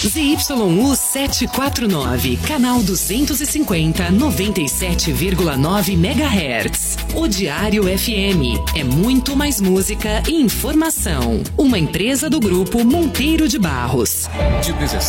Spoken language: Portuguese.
ZYU 749, canal 250, 97,9 MHz. O Diário FM é muito mais música e informação. Uma empresa do Grupo Monteiro de Barros. De